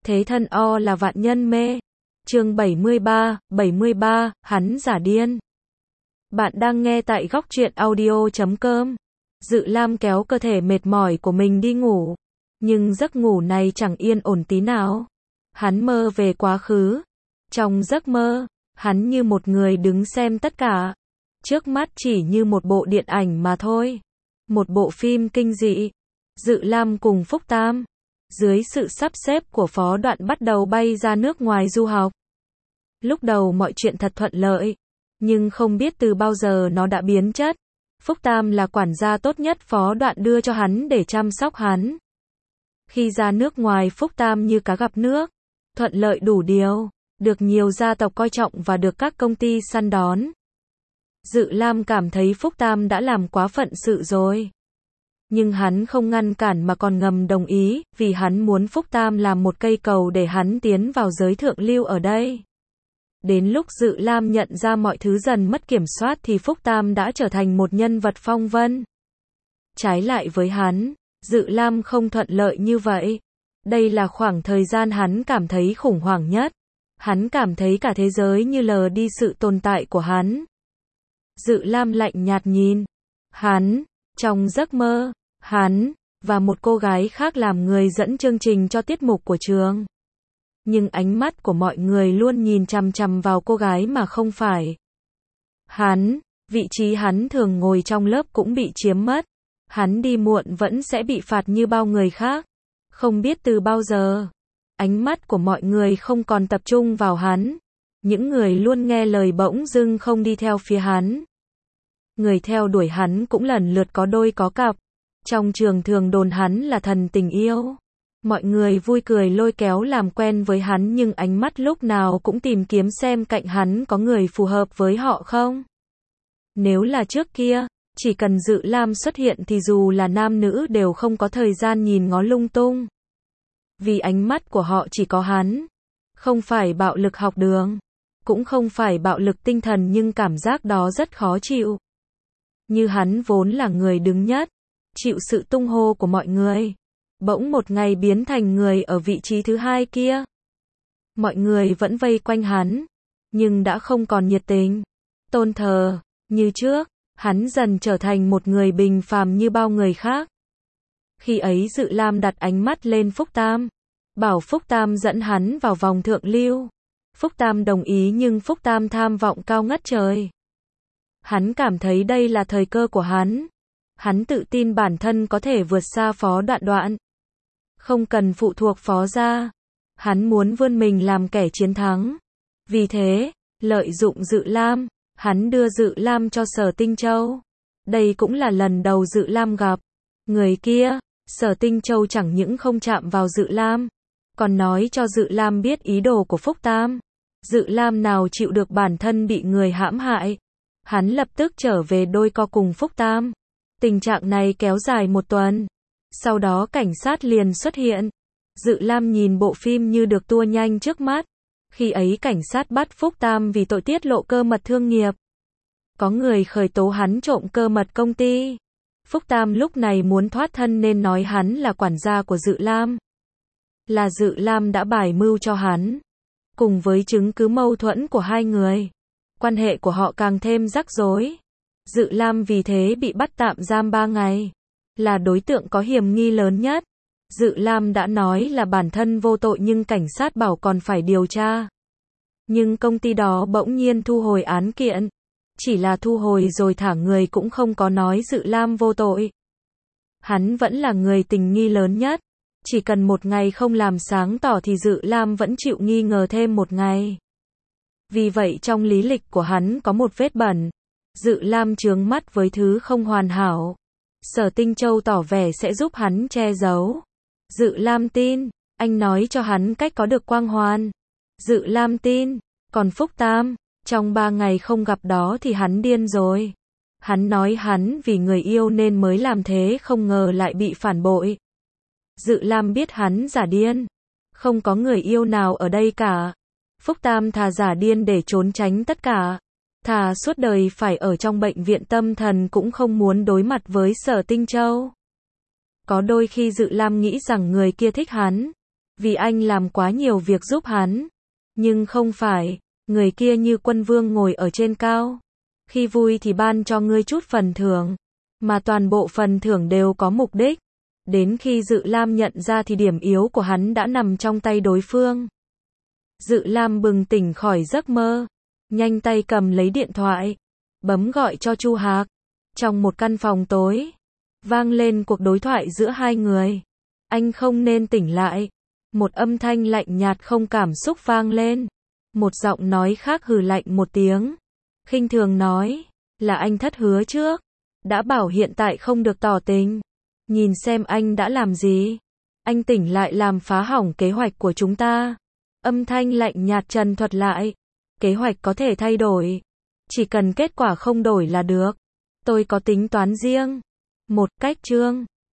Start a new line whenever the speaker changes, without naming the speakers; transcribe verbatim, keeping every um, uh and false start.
Thế thân o là vạn nhân mê. Chương bảy mươi ba, bảy mươi ba, hắn giả điên. Bạn đang nghe tại góc truyện audio chấm com. Dự Lam kéo cơ thể mệt mỏi của mình đi ngủ. Nhưng giấc ngủ này chẳng yên ổn tí nào. Hắn mơ về quá khứ. Trong giấc mơ, hắn như một người đứng xem tất cả. Trước mắt chỉ như một bộ điện ảnh mà thôi. Một bộ phim kinh dị. Dự Lam cùng Phúc Tam, dưới sự sắp xếp của Phó Đoạn bắt đầu bay ra nước ngoài du học. Lúc đầu mọi chuyện thật thuận lợi, nhưng không biết từ bao giờ nó đã biến chất. Phúc Tam là quản gia tốt nhất Phó Đoạn đưa cho hắn để chăm sóc hắn. Khi ra nước ngoài Phúc Tam như cá gặp nước, thuận lợi đủ điều, được nhiều gia tộc coi trọng và được các công ty săn đón. Dự Lam cảm thấy Phúc Tam đã làm quá phận sự rồi. Nhưng hắn không ngăn cản mà còn ngầm đồng ý, vì hắn muốn Phúc Tam làm một cây cầu để hắn tiến vào giới thượng lưu ở đây. Đến lúc Dự Lam nhận ra mọi thứ dần mất kiểm soát thì Phúc Tam đã trở thành một nhân vật phong vân. Trái lại với hắn, Dự Lam không thuận lợi như vậy. Đây là khoảng thời gian hắn cảm thấy khủng hoảng nhất. Hắn cảm thấy cả thế giới như lờ đi sự tồn tại của hắn. Dự Lam lạnh nhạt nhìn hắn. Trong giấc mơ, hắn và một cô gái khác làm người dẫn chương trình cho tiết mục của trường. Nhưng ánh mắt của mọi người luôn nhìn chằm chằm vào cô gái mà không phải hắn. Vị trí hắn thường ngồi trong lớp cũng bị chiếm mất. Hắn đi muộn vẫn sẽ bị phạt như bao người khác. Không biết từ bao giờ, ánh mắt của mọi người không còn tập trung vào hắn. Những người luôn nghe lời bỗng dưng không đi theo phía hắn. Người theo đuổi hắn cũng lần lượt có đôi có cặp. Trong trường thường đồn hắn là thần tình yêu. Mọi người vui cười lôi kéo làm quen với hắn nhưng ánh mắt lúc nào cũng tìm kiếm xem cạnh hắn có người phù hợp với họ không. Nếu là trước kia, chỉ cần Dự Lam xuất hiện thì dù là nam nữ đều không có thời gian nhìn ngó lung tung. Vì ánh mắt của họ chỉ có hắn. Không phải bạo lực học đường, cũng không phải bạo lực tinh thần nhưng cảm giác đó rất khó chịu. Như hắn vốn là người đứng nhất, chịu sự tung hô của mọi người. Bỗng một ngày biến thành người ở vị trí thứ hai kia. Mọi người vẫn vây quanh hắn, nhưng đã không còn nhiệt tình, tôn thờ, như trước. Hắn dần trở thành một người bình phàm như bao người khác. Khi ấy Dự Lam đặt ánh mắt lên Phúc Tam, bảo Phúc Tam dẫn hắn vào vòng thượng lưu. Phúc Tam đồng ý nhưng Phúc Tam tham vọng cao ngất trời. Hắn cảm thấy đây là thời cơ của hắn. Hắn tự tin bản thân có thể vượt xa Phó Đoạn Đoạn. Không cần phụ thuộc Phó gia. Hắn muốn vươn mình làm kẻ chiến thắng. Vì thế, lợi dụng Dự Lam, hắn đưa Dự Lam cho Sở Tinh Châu. Đây cũng là lần đầu Dự Lam gặp người kia. Sở Tinh Châu chẳng những không chạm vào Dự Lam, còn nói cho Dự Lam biết ý đồ của Phúc Tam. Dự Lam nào chịu được bản thân bị người hãm hại. Hắn lập tức trở về đôi co cùng Phúc Tam. Tình trạng này kéo dài một tuần. Sau đó cảnh sát liền xuất hiện. Dự Lam nhìn bộ phim như được tua nhanh trước mắt. Khi ấy cảnh sát bắt Phúc Tam vì tội tiết lộ cơ mật thương nghiệp. Có người khởi tố hắn trộm cơ mật công ty. Phúc Tam lúc này muốn thoát thân nên nói hắn là quản gia của Dự Lam. Là Dự Lam đã bài mưu cho hắn. Cùng với chứng cứ mâu thuẫn của hai người, quan hệ của họ càng thêm rắc rối. Dự Lam vì thế bị bắt tạm giam ba ngày. Là đối tượng có hiểm nghi lớn nhất. Dự Lam đã nói là bản thân vô tội nhưng cảnh sát bảo còn phải điều tra. Nhưng công ty đó bỗng nhiên thu hồi án kiện. Chỉ là thu hồi rồi thả người cũng không có nói Dự Lam vô tội. Hắn vẫn là người tình nghi lớn nhất. Chỉ cần một ngày không làm sáng tỏ thì Dự Lam vẫn chịu nghi ngờ thêm một ngày. Vì vậy trong lý lịch của hắn có một vết bẩn. Dự Lam chướng mắt với thứ không hoàn hảo. Sở Tinh Châu tỏ vẻ sẽ giúp hắn che giấu. Dự Lam tin, anh nói cho hắn cách có được quang hoàn. Dự Lam tin, còn Phúc Tam, trong ba ngày không gặp đó thì hắn điên rồi. Hắn nói hắn vì người yêu nên mới làm thế không ngờ lại bị phản bội. Dự Lam biết hắn giả điên. Không có người yêu nào ở đây cả. Phúc Tam thà giả điên để trốn tránh tất cả. Thà suốt đời phải ở trong bệnh viện tâm thần cũng không muốn đối mặt với Sở Tinh Châu. Có đôi khi Dự Lam nghĩ rằng người kia thích hắn. Vì anh làm quá nhiều việc giúp hắn. Nhưng không phải, người kia như quân vương ngồi ở trên cao. Khi vui thì ban cho ngươi chút phần thưởng, mà toàn bộ phần thưởng đều có mục đích. Đến khi Dự Lam nhận ra thì điểm yếu của hắn đã nằm trong tay đối phương. Dự Lam bừng tỉnh khỏi giấc mơ, nhanh tay cầm lấy điện thoại, bấm gọi cho Chu Hạc. Trong một căn phòng tối, vang lên cuộc đối thoại giữa hai người. Anh không nên tỉnh lại. Một âm thanh lạnh nhạt không cảm xúc vang lên. Một giọng nói khác hừ lạnh một tiếng, khinh thường nói, là anh thất hứa trước, đã bảo hiện tại không được tỏ tình. Nhìn xem anh đã làm gì. Anh tỉnh lại làm phá hỏng kế hoạch của chúng ta. Âm thanh lạnh nhạt trần thuật lại. Kế hoạch có thể thay đổi, chỉ cần kết quả không đổi là được. Tôi có tính toán riêng. Một cách chương